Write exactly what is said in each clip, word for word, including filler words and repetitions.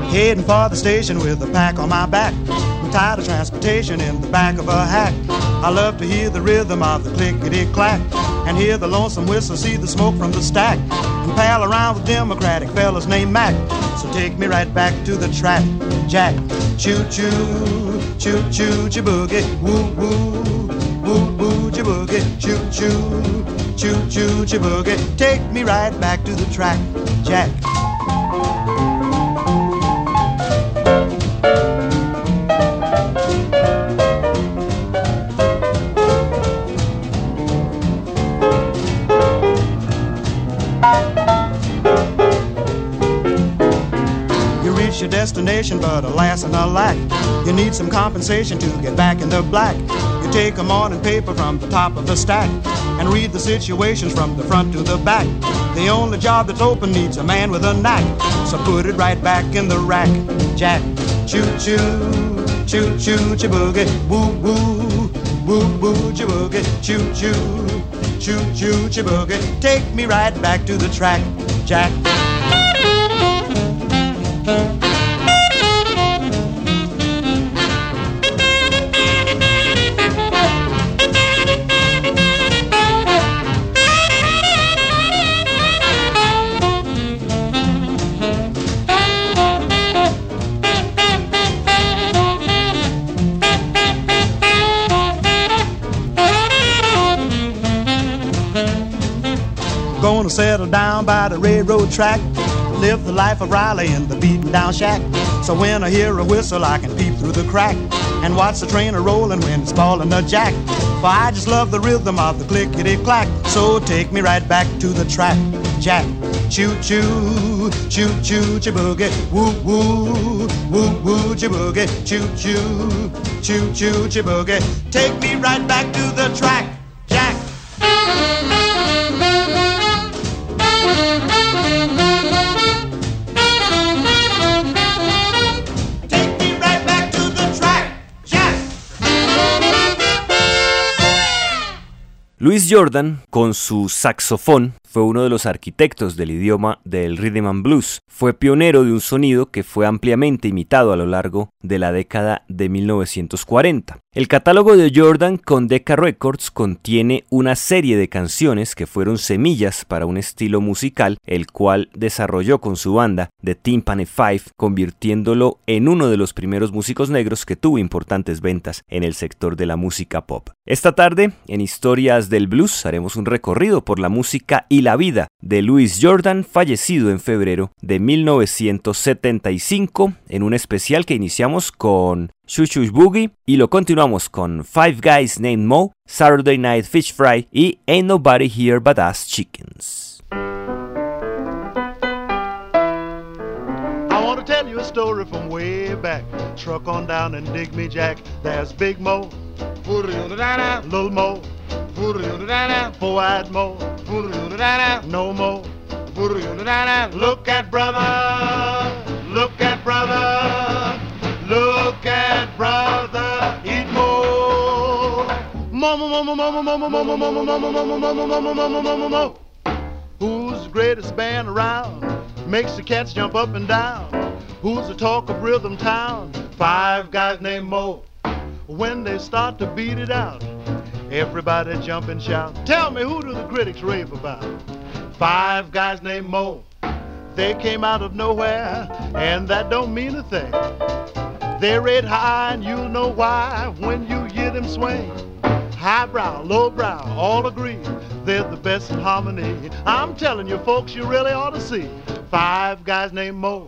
heading for the station with a pack on my back. I'm tired of transportation in the back of a hack. I love to hear the rhythm of the clickety-clack and hear the lonesome whistle, see the smoke from the stack, and pal around with Democratic fellas named Mac. So take me right back to the track, Jack. Choo-choo, choo-choo, choo-boogie, woo-woo, woo-woo, choo-boogie, choo-choo, choo-choo, choo-boogie. Take me right back to the track, Jack. Your destination, but alas and alack, you need some compensation to get back in the black. You take a morning paper from the top of the stack and read the situations from the front to the back. The only job that's open needs a man with a knack, so put it right back in the rack, Jack. Choo-choo, choo-choo, choo-boogie, woo-woo, woo-woo, choo-boogie, choo-choo, choo-choo, choo-boogie. Take me right back to the track, Jack. Gonna settle down by the railroad track, live the life of Riley in the beaten down shack. So when I hear a whistle I can peep through the crack and watch the train a-rolling when it's falling a jack. For I just love the rhythm of the clickety-clack. So take me right back to the track, Jack. Choo-choo, choo-choo, choo-boogie, woo-woo, woo-woo, choo-boogie, choo-choo, choo-choo, choo-boogie. Take me right back to the track, Jack. Louis Jordan, con su saxofón, fue uno de los arquitectos del idioma del rhythm and blues. Fue pionero de un sonido que fue ampliamente imitado a lo largo de la década de mil novecientos cuarenta. El catálogo de Jordan con Decca Records contiene una serie de canciones que fueron semillas para un estilo musical, el cual desarrolló con su banda The Tympany Five, convirtiéndolo en uno de los primeros músicos negros que tuvo importantes ventas en el sector de la música pop. Esta tarde, en Historias del Blues, haremos un recorrido por la música y la vida de Louis Jordan, fallecido en febrero de mil novecientos setenta y cinco, en un especial que iniciamos con Shoo Shoo Boogie y lo continuamos con Five Guys Named Mo, Saturday Night Fish Fry y Ain't Nobody Here But Us Chickens. I want to tell you a story from way back. Truck on down and dig me, Jack. There's Big Mo, Little Mo, Four-Eyed Mo, No Mo. Look at brother, look at brother, look at brother, eat more. Mama, mama, mama, mama, mama, mama, mama, mama, mama, mama, mama, mama, mama. Who's the greatest band around? Makes the cats jump up and down. Who's the talk of Rhythm Town? Five guys named Mo. When they start to beat it out, everybody jump and shout. Tell me, who do the critics rave about? Five guys named Mo. They came out of nowhere, and that don't mean a thing. They're red high, and you'll know why when you hear them swing. Highbrow, lowbrow, all agree they're the best in harmony. I'm telling you, folks, you really ought to see Five Guys Named Mo.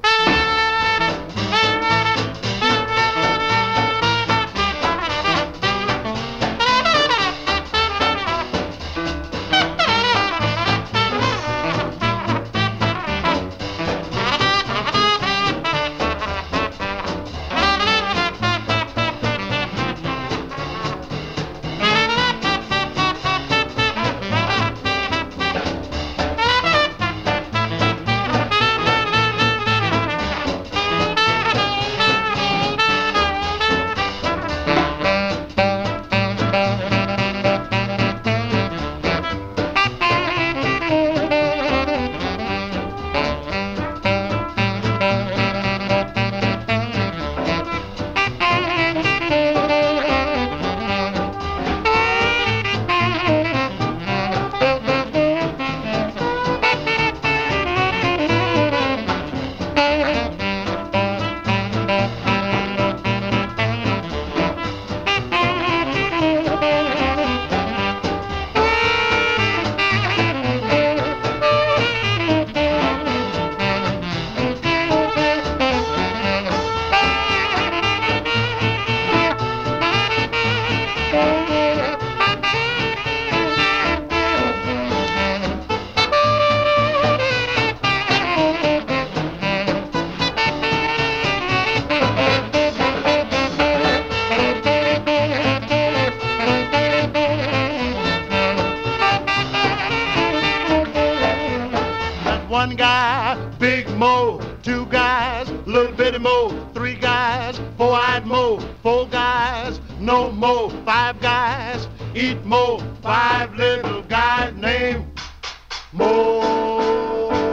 one guy, Big Mo, two guys, little bitty Mo, three guys, four-eyed Mo, four guys, no Mo, five guys, eat Mo, five little guys named Mo.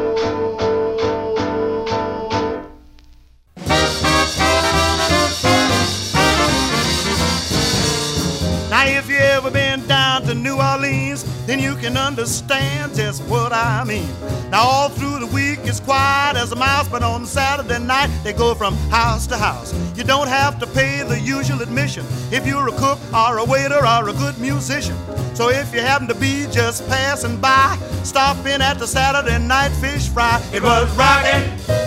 Now if you ever been down to New Orleans, then you can understand just what I mean. Now all through the week it's quiet as a mouse, but on Saturday night they go from house to house. You don't have to pay the usual admission if you're a cook or a waiter or a good musician. So if you happen to be just passing by, stop in at the Saturday night fish fry. It was rockin',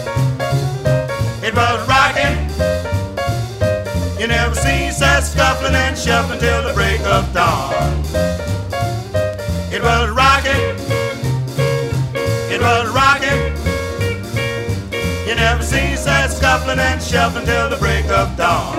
it was rockin'. You never seen such scuffling and shuffling till the break of dawn. It was rockin', it was rockin'. You never seen such scuffling and shuffling till the break of dawn.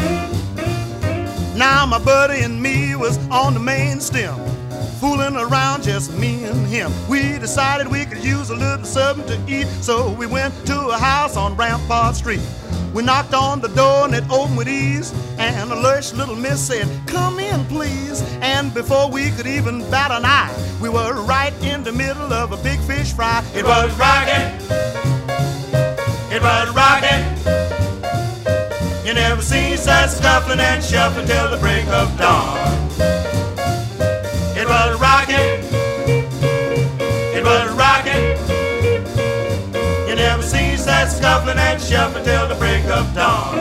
Now my buddy and me was on the main stem, fooling around, just me and him. We decided we could use a little something to eat, so we went to a house on Rampart Street. We knocked on the door and it opened with ease, and a lush little miss said, "Come in, please." And before we could even bat an eye, we were right in the middle of a big fish fry. It was rockin', it was rockin'. You never seen such scuffling and shuffling till the break of dawn. It was rockin', it was rockin'. You never seen such scuffling and shuffling till the break of dawn.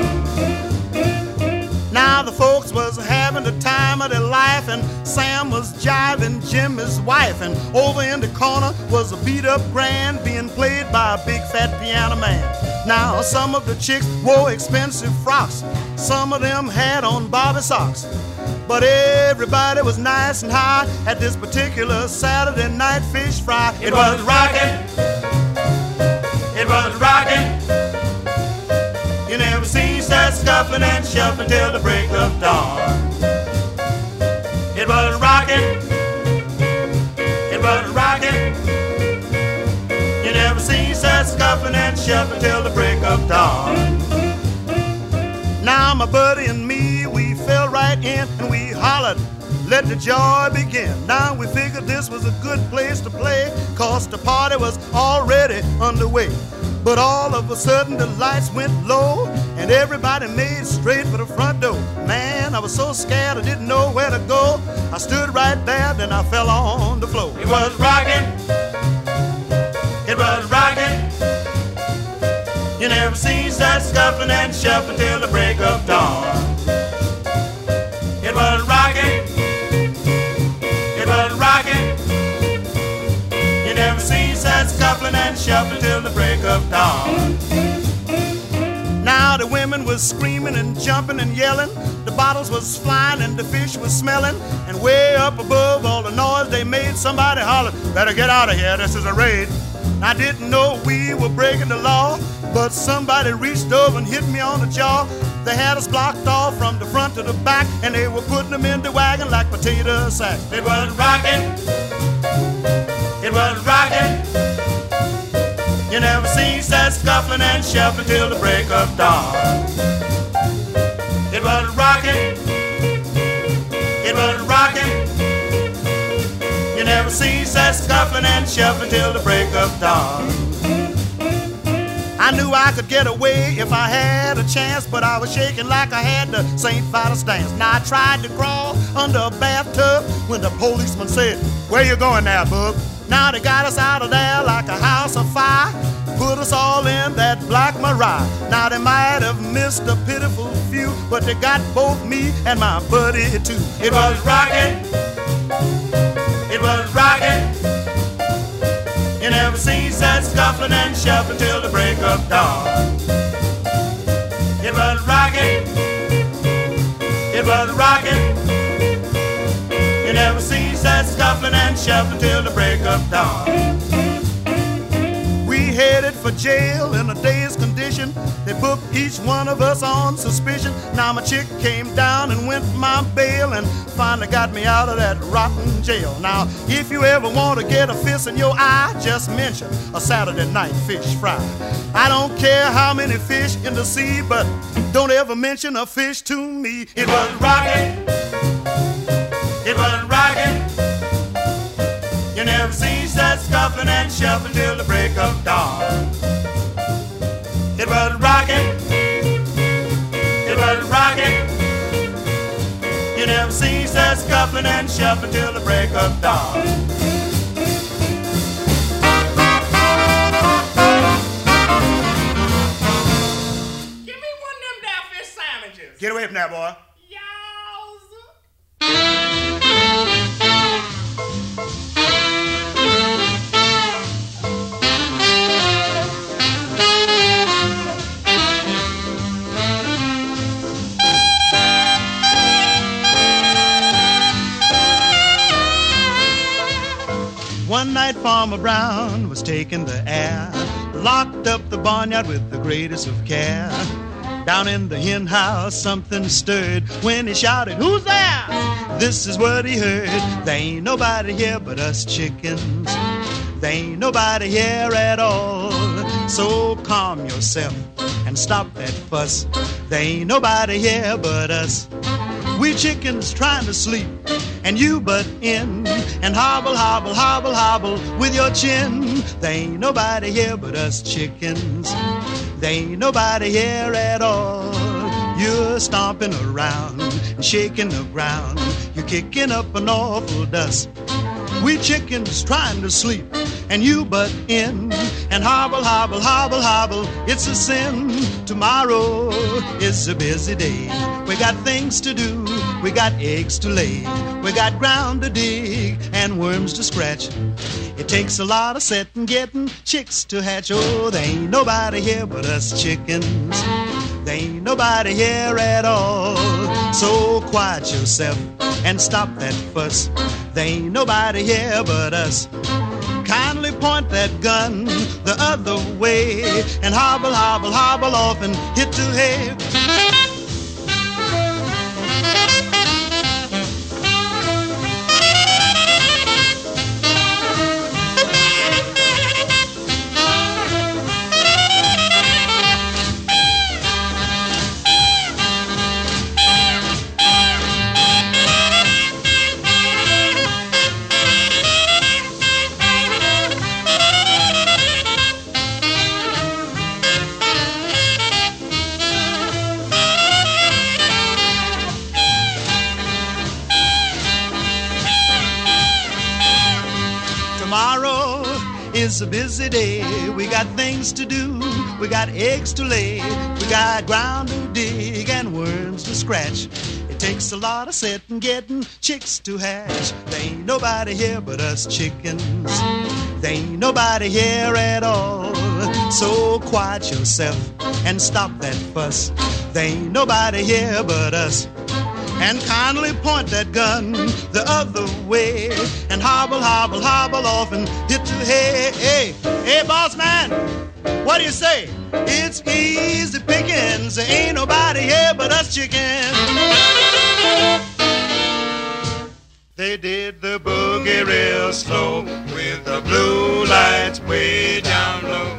Now the folks was having the time of their life, and Sam was jiving Jimmy's wife, and over in the corner was a beat-up grand being played by a big fat piano man. Now some of the chicks wore expensive frocks, some of them had on Bobby socks, but everybody was nice and high at this particular Saturday night fish fry. It was rockin', it was rockin'. You never seen such scuffling and shuffling till the break of dawn. It was rockin', it was rockin'. You never seen such scuffling and shuffling till the break of dawn. Now my buddy and me, we fell right in and we hollered, "Let the joy begin." Now we figured this was a good place to play, 'cause the party was already underway. But all of a sudden the lights went low and everybody made straight for the front door. Man, I was so scared I didn't know where to go. I stood right there, then I fell on the floor. It was rockin', it was rockin'. You never seen such scuffling and shuffling till the break of dawn. It was rockin', it was rockin'. You never seen such scuffling and shuffling till the break of dawn. Now the women was screaming and jumping and yelling, the bottles was flying and the fish was smelling, and way up above all the noise they made, somebody hollered, "Better get out of here, this is a raid." I didn't know we were breaking the law, but somebody reached over and hit me on the jaw. They had us blocked off from the front to the back, and they were putting them in the wagon like potato sacks. It was rockin', it was rockin'. You never seen such scuffling and shuffling till the break of dawn. It was rockin', it was rockin'. You never seen such scuffling and shuffling till the break of dawn. I knew I could get away if I had a chance, but I was shaking like I had the Saint Vitus dance. Now I tried to crawl under a bathtub when the policeman said, "Where you going now, bub?" Now they got us out of there like a house of fire, put us all in that black Mariah. Now they might have missed a pitiful few, but they got both me and my buddy too. It was rockin', it was rockin'. You never seen such scuffling and shuffling till the break of dawn. It was rockin', it was rockin'. You never seen such scuffling and shuffling till the break of dawn. We headed for jail in a day's condition. They booked each one of us on suspicion. Now my chick came down and went my bail and finally got me out of that rotten jail. Now, if you ever want to get a fist in your eye, just mention a Saturday night fish fry. I don't care how many fish in the sea, but don't ever mention a fish to me. It was rockin', it was rockin'. You never seen such scuffling and shuffling till the break of dawn. It was rockin', it was rockin'. You never seen such scuffling and shuffling till the break of dawn. Give me one of them down fish sandwiches. Get away from that, boy. One night Farmer Brown was taking the air, locked up the barnyard with the greatest of care. Down in the hen house something stirred when he shouted, "Who's there?" This is what he heard: "There ain't nobody here but us chickens. There ain't nobody here at all. So calm yourself and stop that fuss. There ain't nobody here but us. We chickens trying to sleep, and you butt in and hobble, hobble, hobble, hobble with your chin. There ain't nobody here but us chickens. There ain't nobody here at all. You're stomping around and shaking the ground. You're kicking up an awful dust. We chickens trying to sleep, and you butt in and hobble, hobble, hobble, hobble. It's a sin. Tomorrow is a busy day. We got things to do, we got eggs to lay, we got ground to dig and worms to scratch. It takes a lot of setting, getting chicks to hatch. Oh, there ain't nobody here but us chickens. There ain't nobody here at all. So quiet yourself and stop that fuss. There ain't nobody here but us. Kindly point that gun the other way and hobble, hobble, hobble off and hit the hay. Tomorrow is a busy day. We got things to do, we got eggs to lay, we got ground to dig and worms to scratch. It takes a lot of setting, getting chicks to hatch. There ain't nobody here but us chickens. There ain't nobody here at all. So quiet yourself and stop that fuss. There ain't nobody here but us. And kindly point that gun the other way and hobble, hobble, hobble off and hit the hay. Hey, hey, boss man, what do you say? It's easy pickings. There ain't nobody here but us chickens. They did the boogie real slow with the blue lights way down low.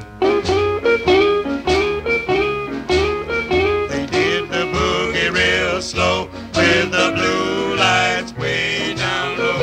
They did the boogie real slow with the blue lights way down low.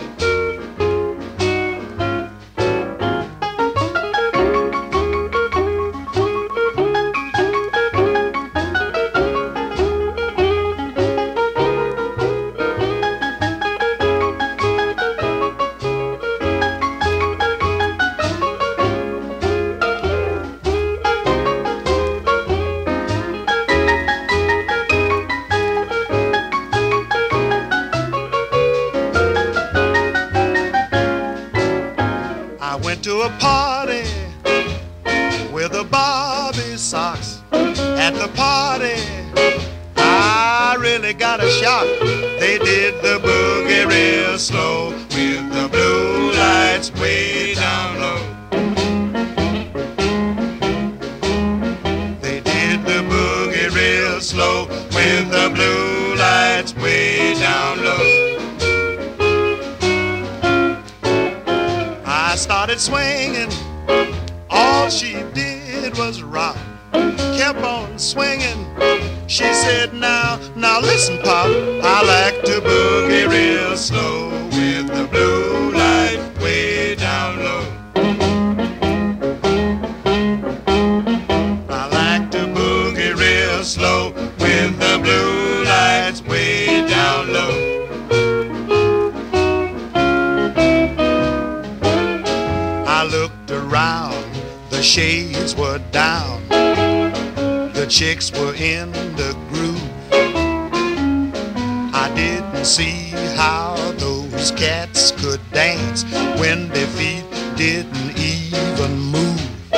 To a party with the Barbie socks. At the party, I really got a shock. They did the boogie real slow with the blue lights way down low. slow with the blue lights way down low. I started swinging, all she did was rock, kept on swinging. She said, now, now listen, Pop, I like to boogie real slow with the blue light way down low. I like to boogie real slow with the blue lights way down low. I looked around, the shades were down, the chicks were in the groove. I didn't see how those cats could dance when their feet didn't even move.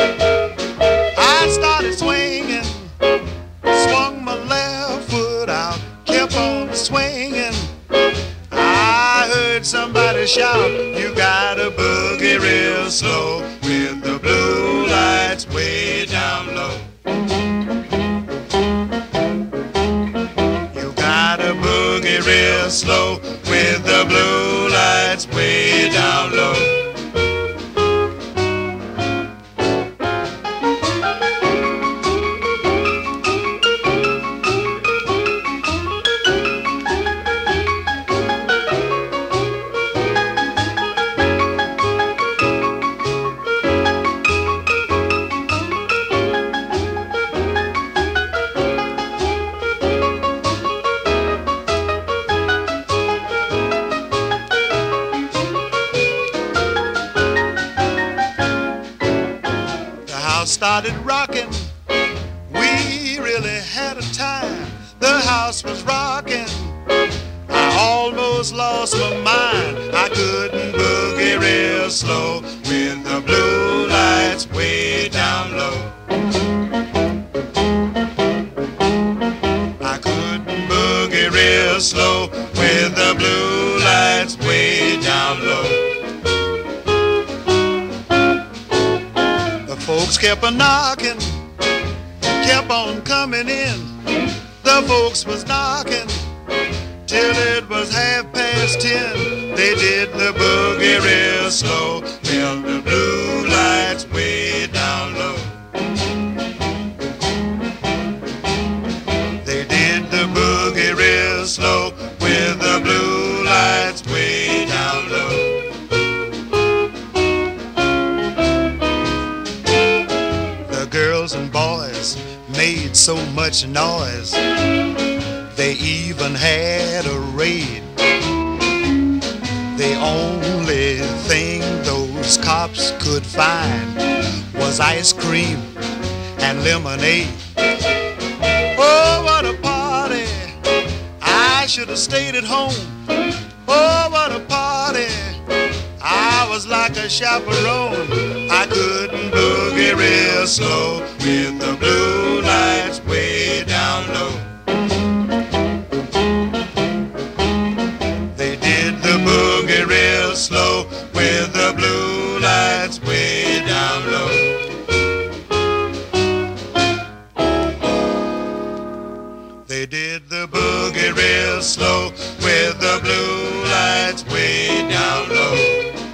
I started swinging, swung my left foot out, kept on swinging. I heard somebody shout, you gotta boogie real slow with the blue lights way down low. You gotta boogie real slow with the blue lights way down low. Started rocking, we really had a time. The house was rocking, I almost lost my mind. I couldn't boogie real slow with the blue lights way down low. I couldn't boogie real slow with the blue lights way down low. Folks kept a knocking, kept on coming in. The folks was knocking till it was half past ten. They did the boogie real slow till the blue lights way down low. They did the boogie real slow with the blue lights way down low. Girls and boys made so much noise, they even had a raid. The only thing those cops could find was ice cream and lemonade. Oh, what a party! I should have stayed at home. Oh, what a party! I was like a chaperone. I couldn't boogie real slow with the blue lights way down low. They did the boogie real slow with the blue lights way down low. They did the boogie real slow with the blue lights way down low.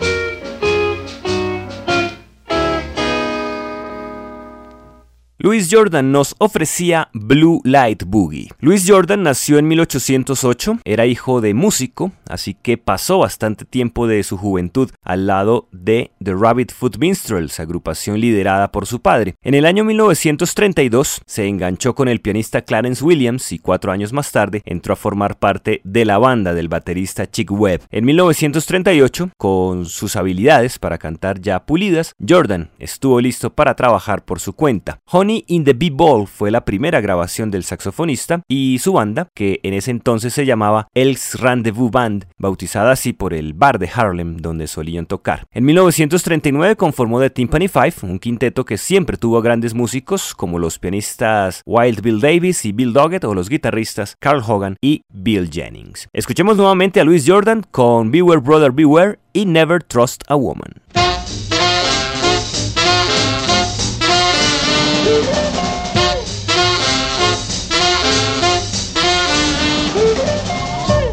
Louis Jordan nos ofrecía Blue Light Boogie. Louis Jordan nació en mil ochocientos ocho, era hijo de músico, así que pasó bastante tiempo de su juventud al lado de The Rabbit Foot Minstrels, agrupación liderada por su padre. En el año mil novecientos treinta y dos se enganchó con el pianista Clarence Williams y cuatro años más tarde entró a formar parte de la banda del baterista Chick Webb. En mil novecientos treinta y ocho, con sus habilidades para cantar ya pulidas, Jordan estuvo listo para trabajar por su cuenta. Honey in the B-Ball fue la primera grabación del saxofonista y su banda, que en ese entonces se llamaba Elks Rendezvous Band, bautizada así por el bar de Harlem donde solían tocar. En mil novecientos treinta y nueve conformó The Timpani Five, un quinteto que siempre tuvo grandes músicos como los pianistas Wild Bill Davis y Bill Doggett o los guitarristas Carl Hogan y Bill Jennings. Escuchemos nuevamente a Louis Jordan con Beware Brother Beware y Never Trust a Woman.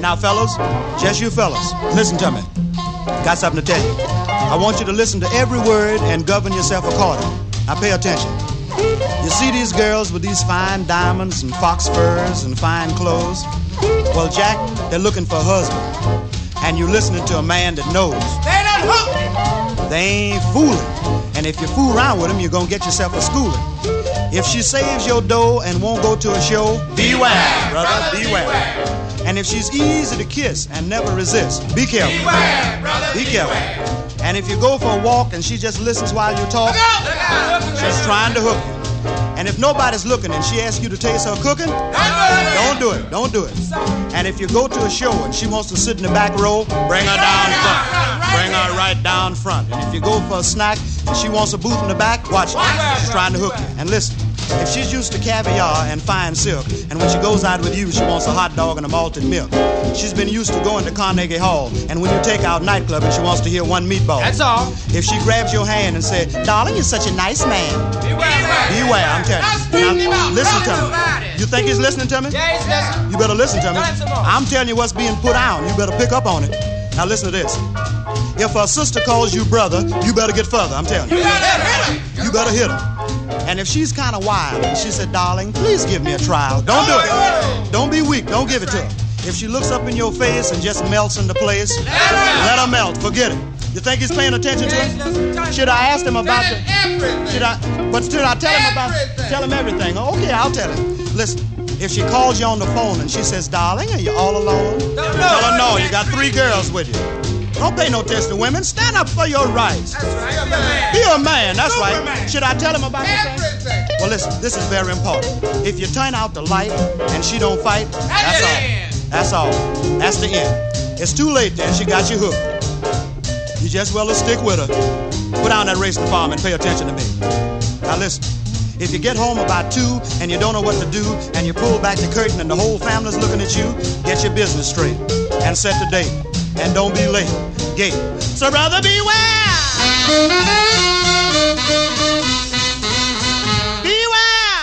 Now, fellas, just you fellas, listen to me. Got something to tell you. I want you to listen to every word and govern yourself accordingly. Now, pay attention. You see these girls with these fine diamonds and fox furs and fine clothes? Well, Jack, they're looking for a husband. And you're listening to a man that knows. They done hooked me. They ain't fooling. And if you fool around with them, you're gonna get yourself a schooling. If she saves your dough and won't go to a show, beware, brother, beware. And if she's easy to kiss and never resist, be careful. Beware, brother, be careful. And if you go for a walk and she just listens while you talk, she's trying to hook you. And if nobody's looking and she asks you to taste her cooking, don't do it, don't do it. And if you go to a show and she wants to sit in the back row, bring her down front. Bring her right down front. And if you go for a snack and she wants a booth in the back, watch her. She's trying to hook you. And listen, if she's used to caviar and fine silk, and when she goes out with you, she wants a hot dog and a malted milk. She's been used to going to Carnegie Hall, and when you take out nightclub and she wants to hear one meatball. That's all. If she grabs your hand and says, darling, you're such a nice man. Beware. Beware, I'm telling you. Now, listen to me. You think he's listening to me? Yeah, he's listening. You better listen to me. I'm telling you what's being put on. You better pick up on it. Now listen to this. If her sister calls you brother, you better get further, I'm telling you. You better hit him. You better hit her. And if she's kind of wild and she said, darling, please give me a trial, don't do it. Don't be weak, don't give it to her. If she looks up in your face and just melts into place, let her melt, forget it. You think he's paying attention to it? Should I ask him about the... Should I... But should I tell him about... Tell him everything. Okay, I'll tell him. Listen, if she calls you on the phone and she says, darling, are you all alone? Tell her no, you got three girls with you. Don't pay no attention to women. Stand up for your rights. That's right. Be a man, that's Superman. right. Should I tell him about Everything. this? Well, listen, this is very important. If you turn out the light and she don't fight, that's all. That's all. That's the end. It's too late then. She got you hooked. You just well to stick with her. Put down that racing farm and pay attention to me. Now listen. If you get home about two and you don't know what to do and you pull back the curtain and the whole family's looking at you, get your business straight and set the date. And don't be late. Gate. So brother, beware. Beware.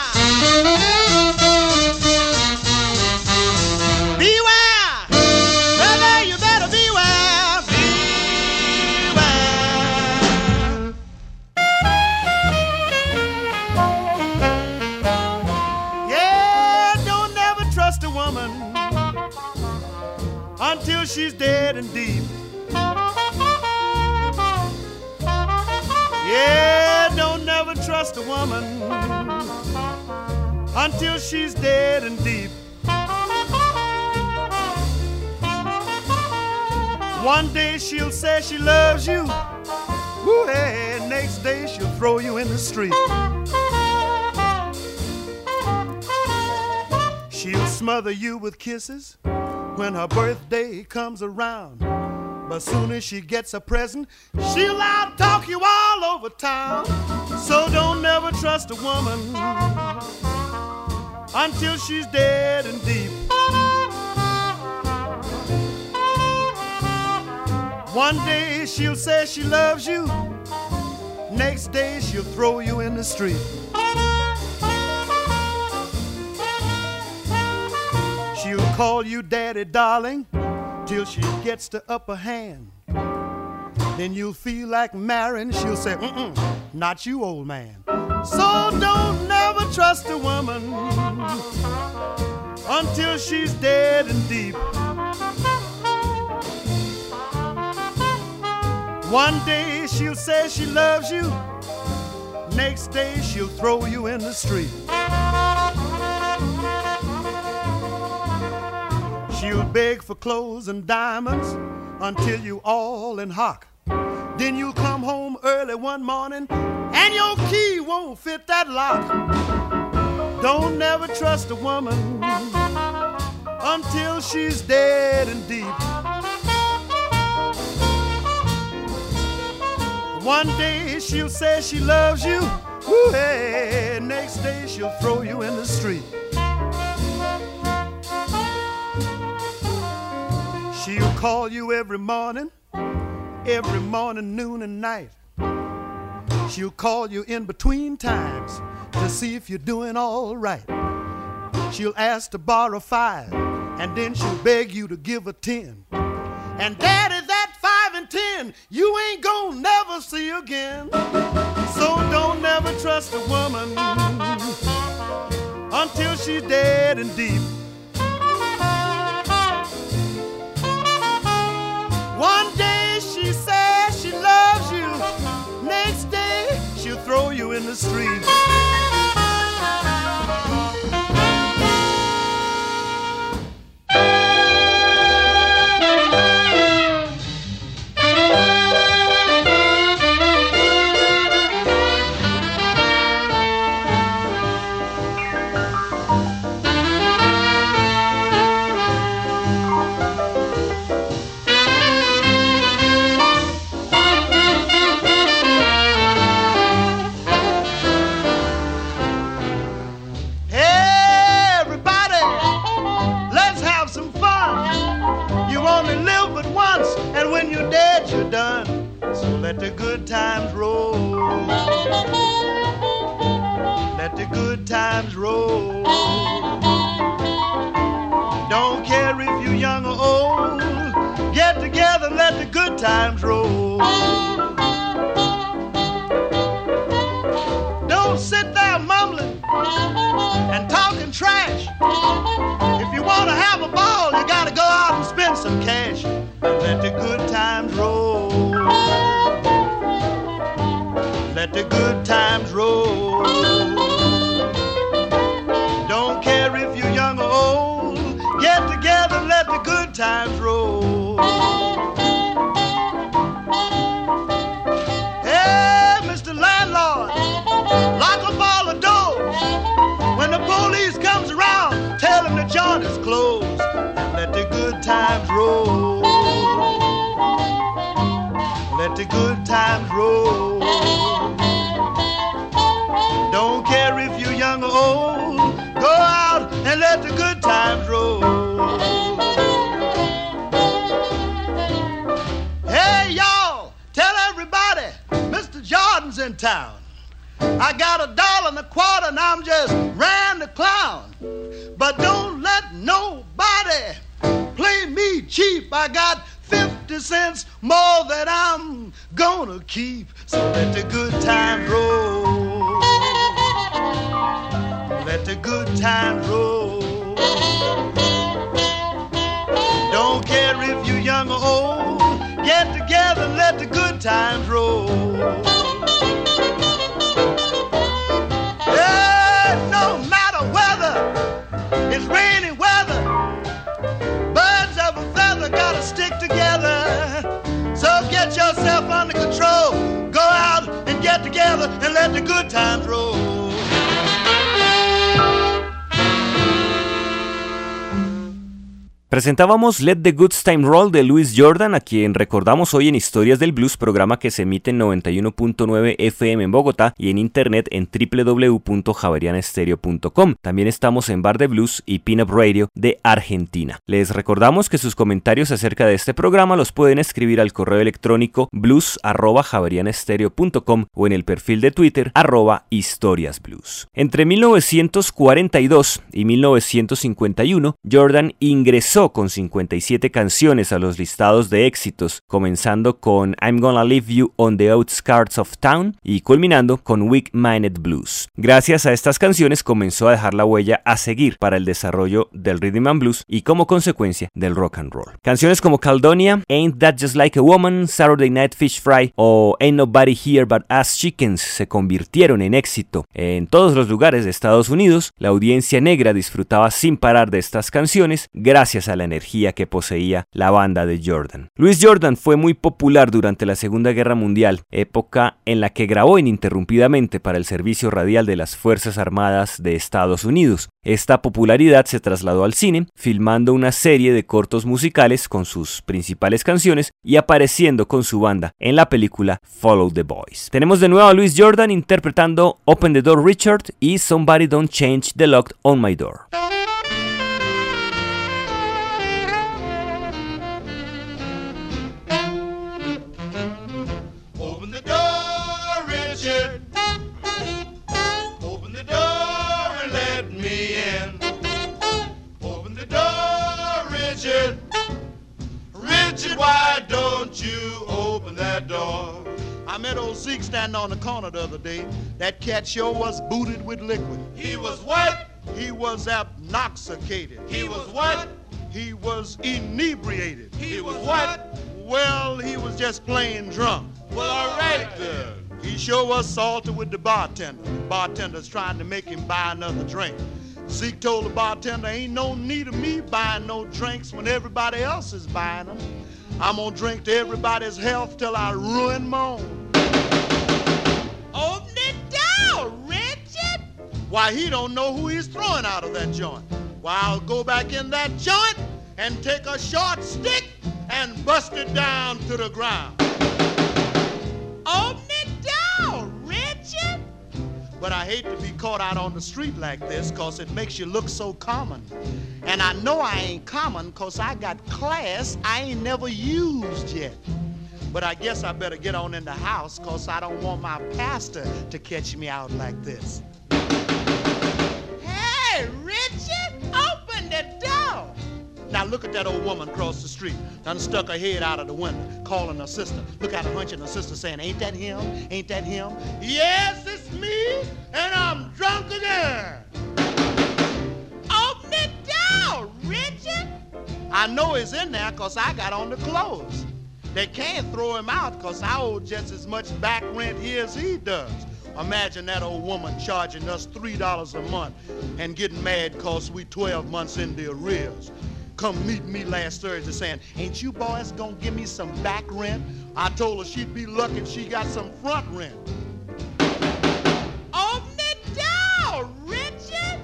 Beware. Brother, you better beware. Beware. Yeah, don't never trust a woman until she's dead and deep. Yeah, don't never trust a woman until she's dead and deep. One day she'll say she loves you. Woo, hey, next day she'll throw you in the street. She'll smother you with kisses when her birthday comes around. But soon as she gets a present, she'll out-talk you all over town. So don't never trust a woman until she's dead and deep. One day she'll say she loves you. Next day she'll throw you in the street. She'll call you daddy, darling, till she gets the upper hand. Then you'll feel like marrying. She'll say, mm-mm, not you, old man. So don't never trust a woman until she's dead and deep. One day she'll say she loves you. Next day she'll throw you in the street. She'll beg for clothes and diamonds until you all in hock. Then you'll come home early one morning and your key won't fit that lock. Don't never trust a woman until she's dead and deep. One day she'll say she loves you. Woo, hey, next day she'll throw you in the street. She'll call you every morning, every morning, noon and night. She'll call you in between times to see if you're doing all right. She'll ask to borrow five and then she'll beg you to give her ten. And daddy, that five and ten, you ain't gonna never see again. So don't never trust a woman until she's dead and deep. One day she says she loves you, next day she'll throw you in the street. Let the good times roll. Let the good times roll. Don't care if you're young or old. Get together, let the good times roll. Don't sit there mumbling and talking trash. If you want to have a ball, you gotta go out and spend some cash. Let the good times roll. Let the good times roll. Don't care if you're young or old. Get together, let the good times roll. Hey, Mister Landlord, lock up all the doors. When the police comes around, tell them the joint is closed. Let the good times roll. Let the good times roll. Don't care if you're young or old. Go out and let the good times roll. Hey, y'all, tell everybody Mister Jordan's in town. I got a dollar and a quarter and I'm just ran the clown. But don't let nobody play me cheap. I got fifty cents more that I'm gonna keep. So let the good times roll. Let the good times roll. Don't care if you're young or old. Get together, let the good times roll. Yeah, no matter whether it's rainy weather, birds of a feather gotta stick together. So get yourself under control. Go out and get together and let the good times roll. Presentábamos Let the Good Times Roll de Louis Jordan, a quien recordamos hoy en Historias del Blues, programa que se emite en noventa y uno punto nueve F M en Bogotá y en internet en doble u doble u doble u punto javeriana estéreo punto com. También estamos en Bar de Blues y Pin-Up Radio de Argentina. Les recordamos que sus comentarios acerca de este programa los pueden escribir al correo electrónico blues arroba javeriana estéreo punto com o en el perfil de Twitter arroba historiasblues. Entre mil novecientos cuarenta y dos y mil novecientos cincuenta y uno, Jordan ingresó con cincuenta y siete canciones a los listados de éxitos, comenzando con I'm Gonna Leave You on the Outskirts of Town y culminando con Weak Minded Blues. Gracias a estas canciones comenzó a dejar la huella a seguir para el desarrollo del rhythm and blues y como consecuencia del rock and roll. Canciones como Caledonia, Ain't That Just Like a Woman, Saturday Night Fish Fry o Ain't Nobody Here But Us Chickens se convirtieron en éxito en todos los lugares de Estados Unidos. La audiencia negra disfrutaba sin parar de estas canciones gracias a la energía que poseía la banda de Jordan. Louis Jordan fue muy popular durante la Segunda Guerra Mundial, época en la que grabó ininterrumpidamente para el servicio radial de las Fuerzas Armadas de Estados Unidos. Esta popularidad se trasladó al cine, filmando una serie de cortos musicales con sus principales canciones y apareciendo con su banda en la película Follow the Boys. Tenemos de nuevo a Louis Jordan interpretando Open the Door Richard y Somebody Don't Change the Lock on My Door. Open the door and let me in. Open the door you open that door. I met old Zeke standing on the corner the other day. That cat sure was booted with liquid. He was what? He was abnoxicated. He was what? He was inebriated. He was what? Well, he was just plain drunk. Well, all right then. He sure was salty with the bartender. The bartender's trying to make him buy another drink. Zeke told the bartender, ain't no need of me buying no drinks when everybody else is buying them. I'm gonna drink to everybody's health till I ruin my own. Open it down, Richard. Why, he don't know who he's throwing out of that joint. Why, I'll go back in that joint and take a short stick and bust it down to the ground. Open it down, Richard. But I hate to be caught out on the street like this, cause it makes you look so common. And I know I ain't common, cause I got class I ain't never used yet. But I guess I better get on in the house, cause I don't want my pastor to catch me out like this. Hey, Richard, open the door. Now look at that old woman across the street, done stuck her head out of the window, calling her sister. Look at her hunching her sister saying, ain't that him? Ain't that him? Yes, it's me, and I'm drunk again. Open it down, Richard. I know he's in there because I got on the clothes. They can't throw him out because I owe just as much back rent here as he does. Imagine that old woman charging us three dollars a month and getting mad because we twelve months in the arrears. Come meet me last Thursday saying, ain't you boys gonna give me some back rent? I told her she'd be lucky if she got some front rent. Open it down, Richard.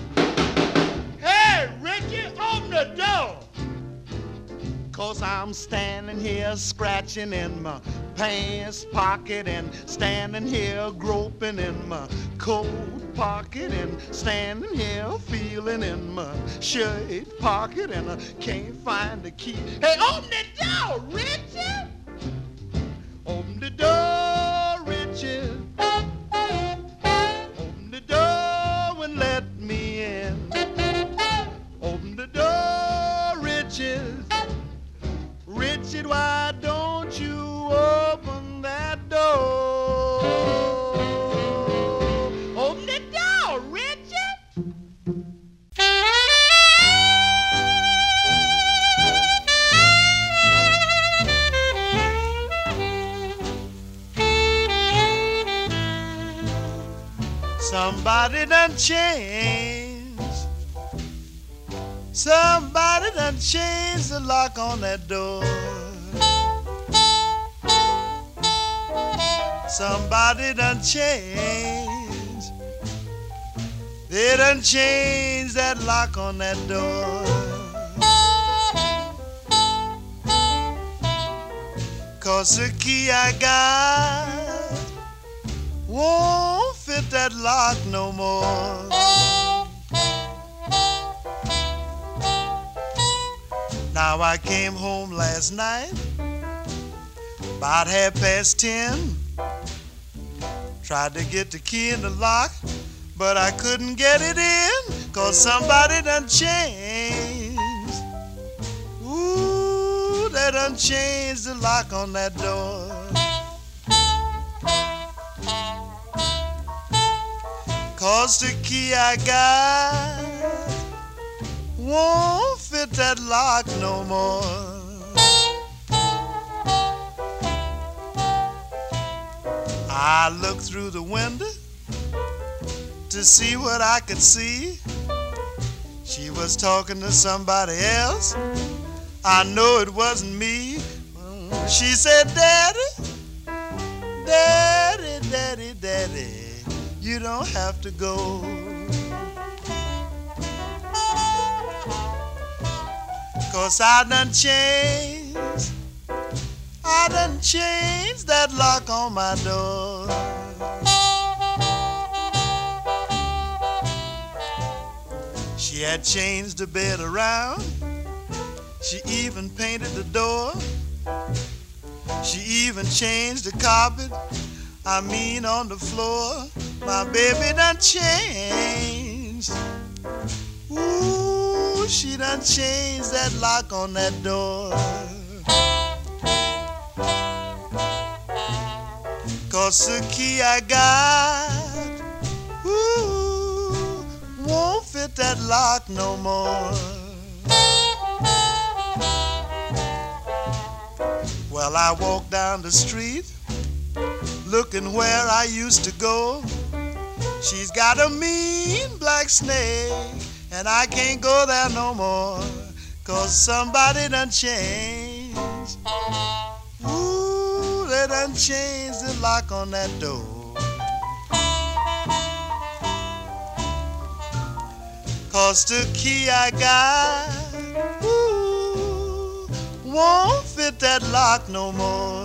Hey, Richard, open the door. Cause I'm standing here scratching in my pants pocket and standing here groping in my coat pocket and standing here feeling in my shirt pocket and I can't find the key. Hey, open the door, Richard! Open the door, Richard. Open the door and let me in. Open the door, Richard. Richard, why don't you open that door? Open the door, Richard. Somebody done changed. Somebody done changed the lock on that door. Somebody done changed. They done changed that lock on that door. Cause the key I got won't fit that lock no more. Now I came home last night about half past ten. Tried to get the key in the lock, but I couldn't get it in, cause somebody done changed. Ooh, they done changed the lock on that door. Cause the key I got won't fit that lock no more. I looked through the window to see what I could see. She was talking to somebody else. I know it wasn't me. She said, Daddy, Daddy, Daddy, Daddy, you don't have to go. Cause I done changed, I done changed that lock on my door. She had changed the bed around. She even painted the door. She even changed the carpet, I mean on the floor. My baby done changed. Ooh, she done changed that lock on that door. 'cause the key I got, ooh, won't fit that lock no more. Well, I walk down the street looking where I used to go. She's got a mean black snake, and I can't go there no more, 'cause somebody done changed. Ooh, they done changed the lock on that door. 'Cause the key I got, ooh, won't fit that lock no more.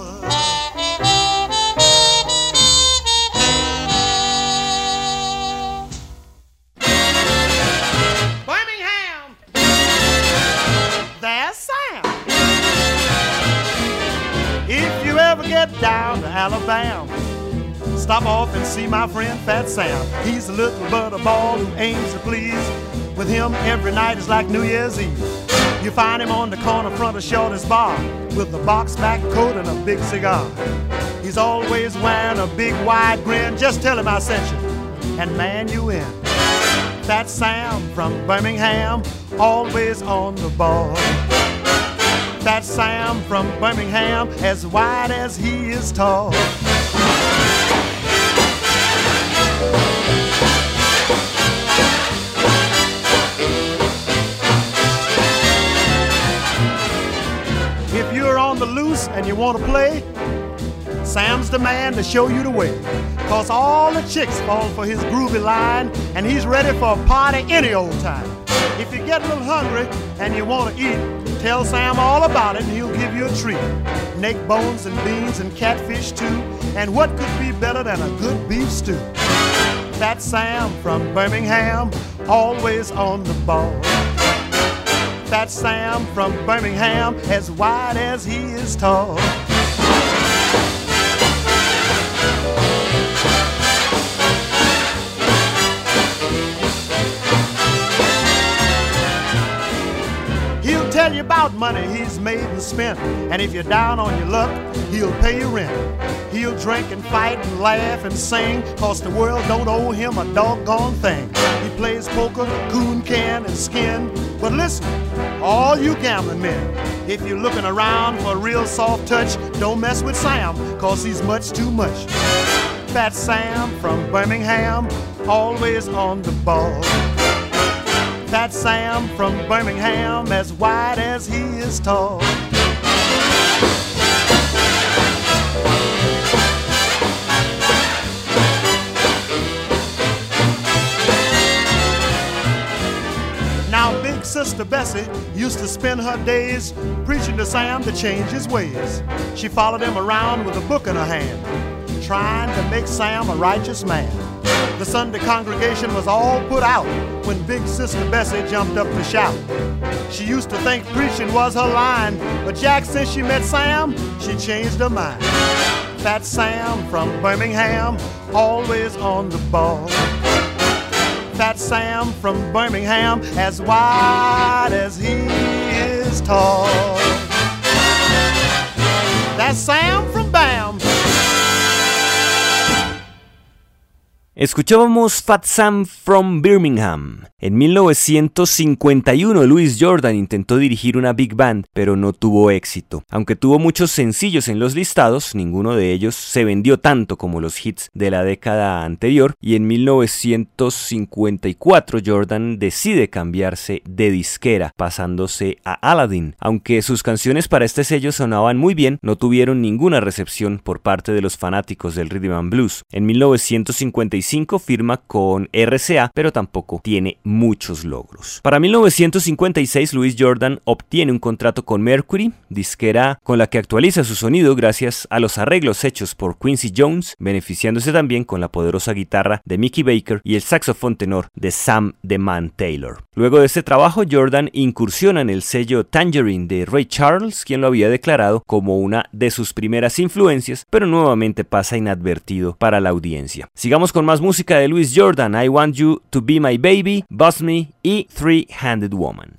Get down to Alabama, stop off and see my friend Fat Sam. He's a little butterball who aims to please. With him every night is like New Year's Eve. You find him on the corner front of Shorty's bar with a box back coat and a big cigar. He's always wearing a big wide grin. Just tell him I sent you, and man, you in. Fat Sam from Birmingham, always on the ball. Fat Sam from Birmingham, as wide as he is tall. If you're on the loose and you want to play, Sam's the man to show you the way. 'Cause all the chicks fall for his groovy line, and he's ready for a party any old time. If you get a little hungry and you want to eat, tell Sam all about it and he'll give you a treat. Neck bones and beans and catfish too. And what could be better than a good beef stew? Fat Sam from Birmingham, always on the ball. Fat Sam from Birmingham, as wide as he is tall. Tell you about money he's made and spent, and if you're down on your luck, he'll pay you rent. He'll drink and fight and laugh and sing, 'cause the world don't owe him a doggone thing. He plays poker, coon can, and skin. But listen, all you gambling men, if you're looking around for a real soft touch, don't mess with Sam, 'cause he's much too much. Fat Sam from Birmingham, always on the ball. Fat Sam from Birmingham, as wide as he is tall. Now Big Sister Bessie used to spend her days preaching to Sam to change his ways. She followed him around with a book in her hand, trying to make Sam a righteous man. The Sunday congregation was all put out when Big Sister Bessie jumped up to shout. She used to think preaching was her line, but Jack, since she met Sam, she changed her mind. Fat Sam from Birmingham, always on the ball. Fat Sam from Birmingham, as wide as he is tall. That's Sam from Bam. Escuchábamos Fat Sam from Birmingham. En mil novecientos cincuenta y uno, Louis Jordan intentó dirigir una big band, pero no tuvo éxito. Aunque tuvo muchos sencillos en los listados, ninguno de ellos se vendió tanto como los hits de la década anterior, y en mil novecientos cincuenta y cuatro Jordan decide cambiarse de disquera, pasándose a Aladdin. Aunque sus canciones para este sello sonaban muy bien, no tuvieron ninguna recepción por parte de los fanáticos del rhythm and blues. En mil novecientos cincuenta y cinco firma con R C A, pero tampoco tiene muchos logros. Para mil novecientos cincuenta y seis, Louis Jordan obtiene un contrato con Mercury, disquera con la que actualiza su sonido gracias a los arreglos hechos por Quincy Jones, beneficiándose también con la poderosa guitarra de Mickey Baker y el saxofón tenor de Sam "The Man" Taylor. Luego de este trabajo, Jordan incursiona en el sello Tangerine de Ray Charles, quien lo había declarado como una de sus primeras influencias, pero nuevamente pasa inadvertido para la audiencia. Sigamos con más música de Louis Jordan: I Want You to Be My Baby, Buzz Me y Three-Handed Woman.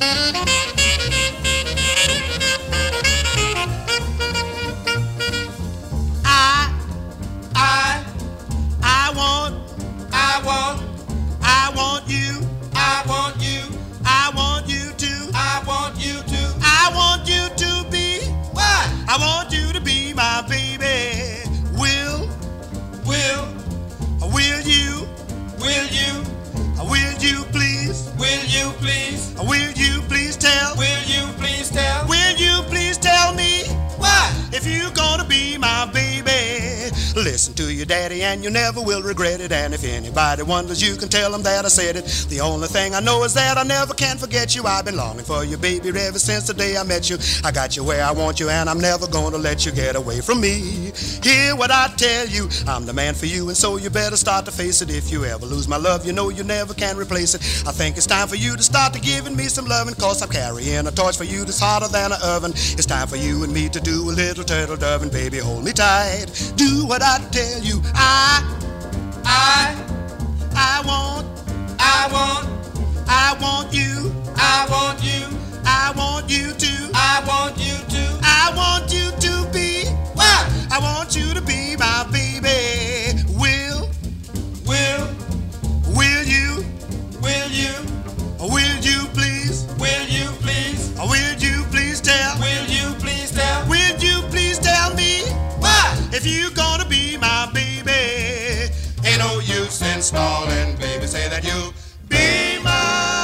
I, I, I want, I want, I want you, I want you, I want you to, I want you to, I want you to be what? I want you to be my baby. Will, will, will you, will you, will you please, will you please, will you please tell, will you please tell, will you please tell me what? If you gonna be my baby. Listen to your daddy and you never will regret it. And if anybody wonders, you can tell them that I said it. The only thing I know is that I never can forget you. I've been longing for you, baby, ever since the day I met you. I got you where I want you, and I'm never gonna let you get away from me. Hear what I tell you, I'm the man for you, and so you better start to face it. If you ever lose my love, you know you never can replace it. I think it's time for you to start to giving me some loving, cause I'm carrying a torch for you that's hotter than an oven. It's time for you and me to do a little turtle doving. Baby, hold me tight, do what I tell you. I, I, I want, I want, I want you, I want you, I want you to, I want you to, I want you to be what? I want you to be my baby. Will, will, will you, will you, will you please, will you please, will you please tell, will you please tell, will you please tell me what? If you gonna be my baby, ain't no use in stalling, baby, say that you'll be mine.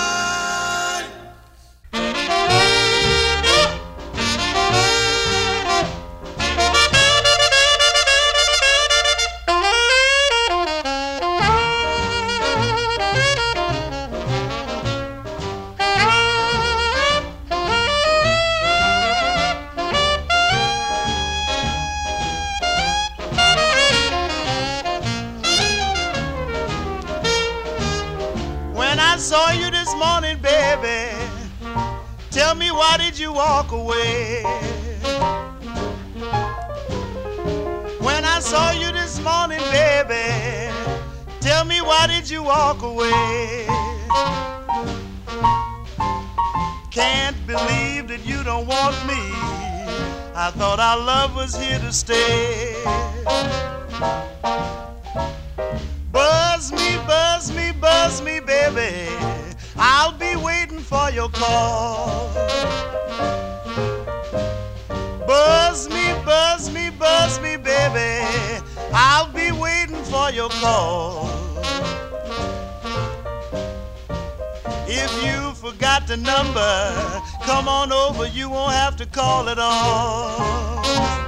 Saw you this morning, baby. Tell me, why did you walk away? When I saw you this morning, baby, tell me, why did you walk away? Can't believe that you don't want me. I thought our love was here to stay. Buzz me, buzz me, buzz me, baby. I'll be waiting for your call. Buzz me, buzz me, buzz me, baby. I'll be waiting for your call. If you forgot the number, come on over, you won't have to call at all.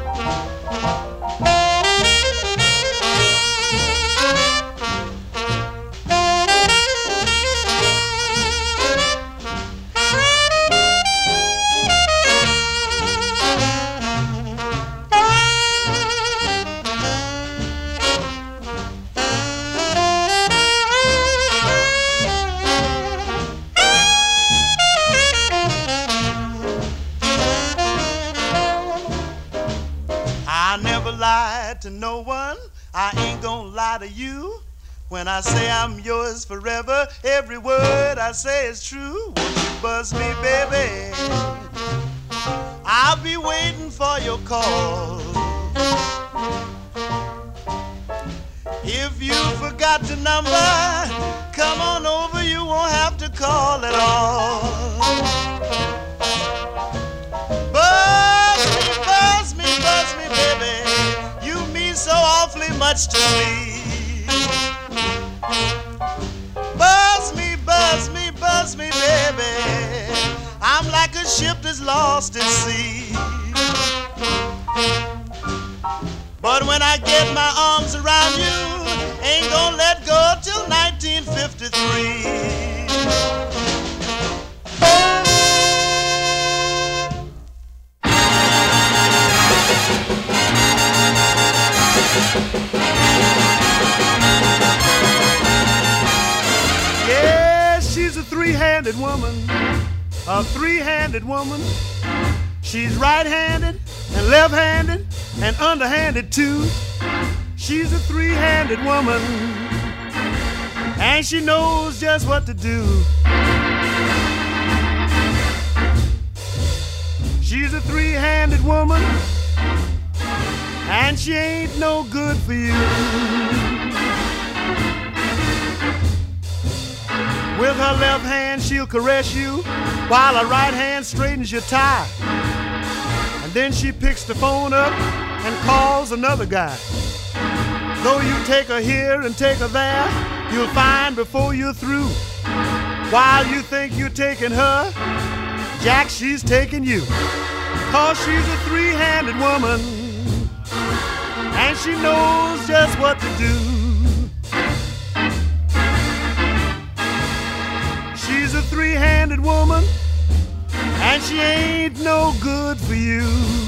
To no one, I ain't gonna lie to you. When I say I'm yours forever, every word I say is true. Won't you buzz me, baby? I'll be waiting for your call. If you forgot the number, come on over, you won't have to call at all. Buzz me, buzz me, buzz me, baby. So awfully much to me. Buzz me, buzz me, buzz me, baby. I'm like a ship that's lost at sea. But when I get my arms around you, ain't gonna let go till nineteen fifty-three. Yeah, she's a three-handed woman, a three-handed woman. She's right-handed and left-handed and underhanded too. She's a three-handed woman, and she knows just what to do. woman, and she ain't no good for you. With her left hand she'll caress you, while her right hand straightens your tie. And then she picks the phone up and calls another guy. Though you take her here and take her there, you'll find before you're through, while you think you're taking her, Jack, she's taking you. Cause she's a three-handed woman, and she knows just what to do. She's a three-handed woman, and she ain't no good for you.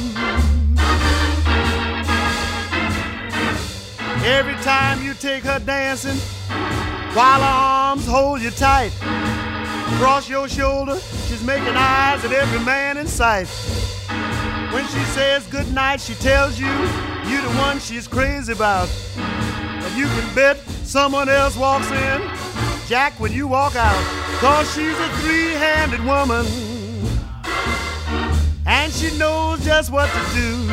Every time you take her dancing, while her arms hold you tight, across your shoulder, she's making eyes at every man in sight. When she says good night, she tells you you're the one she's crazy about. And you can bet someone else walks in, Jack, when you walk out. Cause she's a three-handed woman, and she knows just what to do.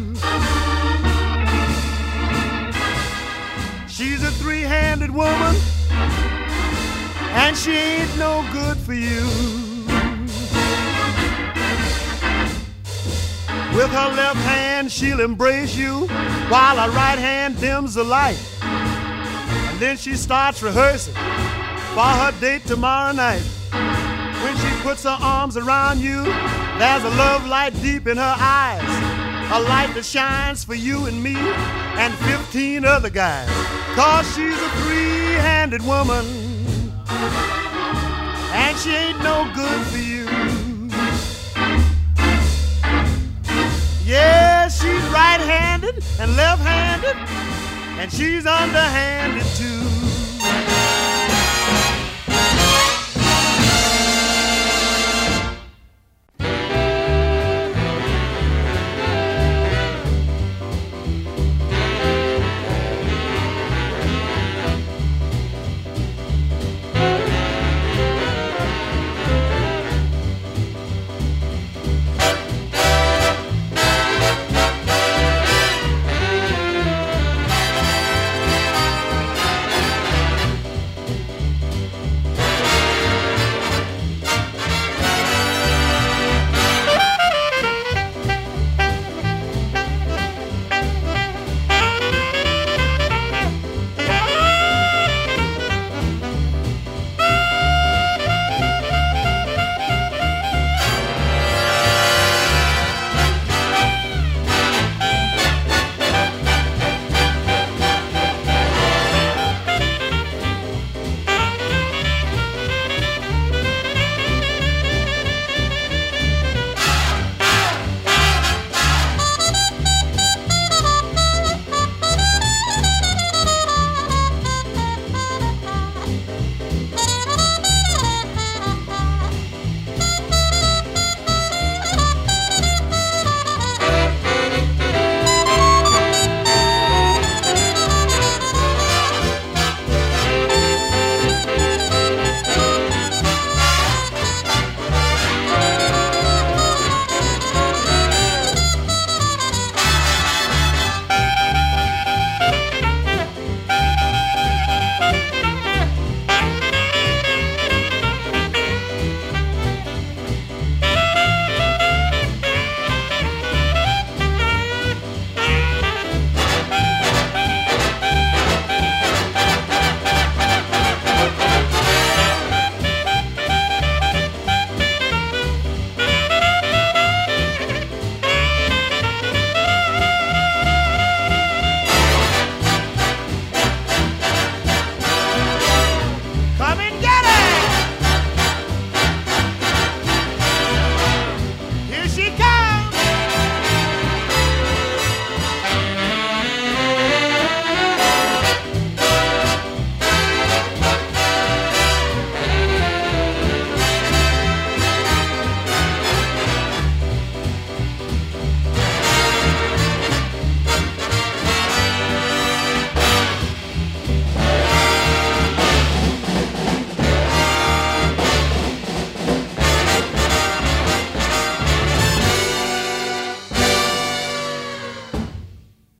She's a three-handed woman, and she ain't no good for you. With her left hand she'll embrace you, while her right hand dims the light. And then she starts rehearsing for her date tomorrow night. When she puts her arms around you, there's a love light deep in her eyes, a light that shines for you and me and fifteen other guys. Cause she's a three-handed woman, and she ain't no good for you. Yeah, she's right-handed and left-handed, and she's underhanded too.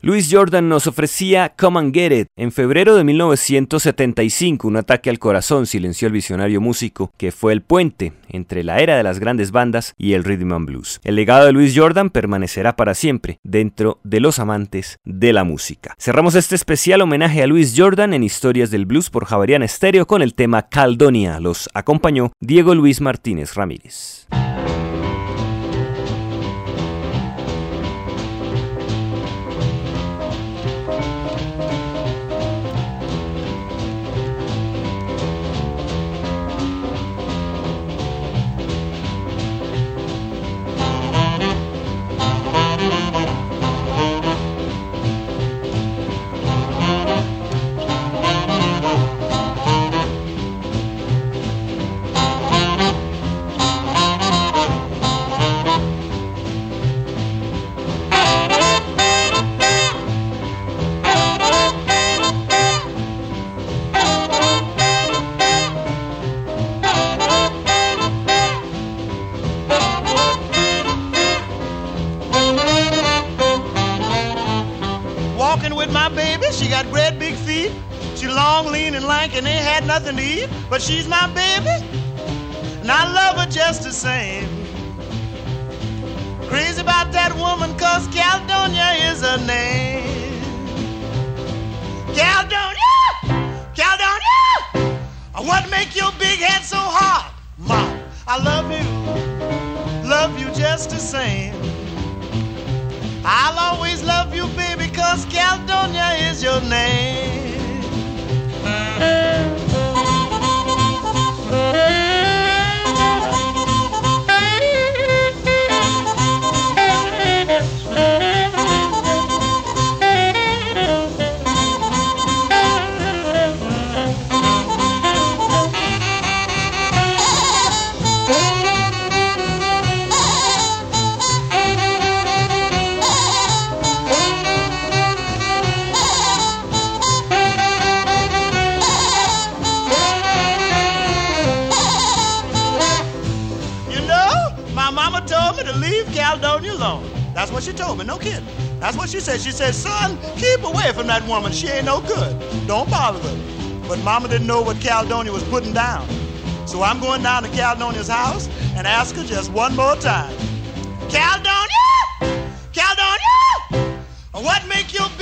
Louis Jordan nos ofrecía Come and Get It. En febrero de mil novecientos setenta y cinco, un ataque al corazón silenció al visionario músico que fue el puente entre la era de las grandes bandas y el rhythm and blues. El legado de Louis Jordan permanecerá para siempre dentro de los amantes de la música. Cerramos este especial homenaje a Louis Jordan en Historias del Blues por Javeriana Estéreo con el tema Caledonia. Los acompañó Diego Luis Martínez Ramírez. And ain't had nothing to eat, but she's my baby, and I love her just the same. Crazy about that woman, cause Caledonia is her name. Caledonia, Caledonia, what make your big head so hard? Mom, I love you, love you just the same. I'll always love you, baby, cause Caledonia is your name. Caledonia alone. That's what she told me, no kidding. That's what she said. She said, son, keep away from that woman. She ain't no good. Don't bother with her. But Mama didn't know what Caledonia was putting down. So I'm going down to Caledonia's house and ask her just one more time. Caledonia! Caledonia! What make your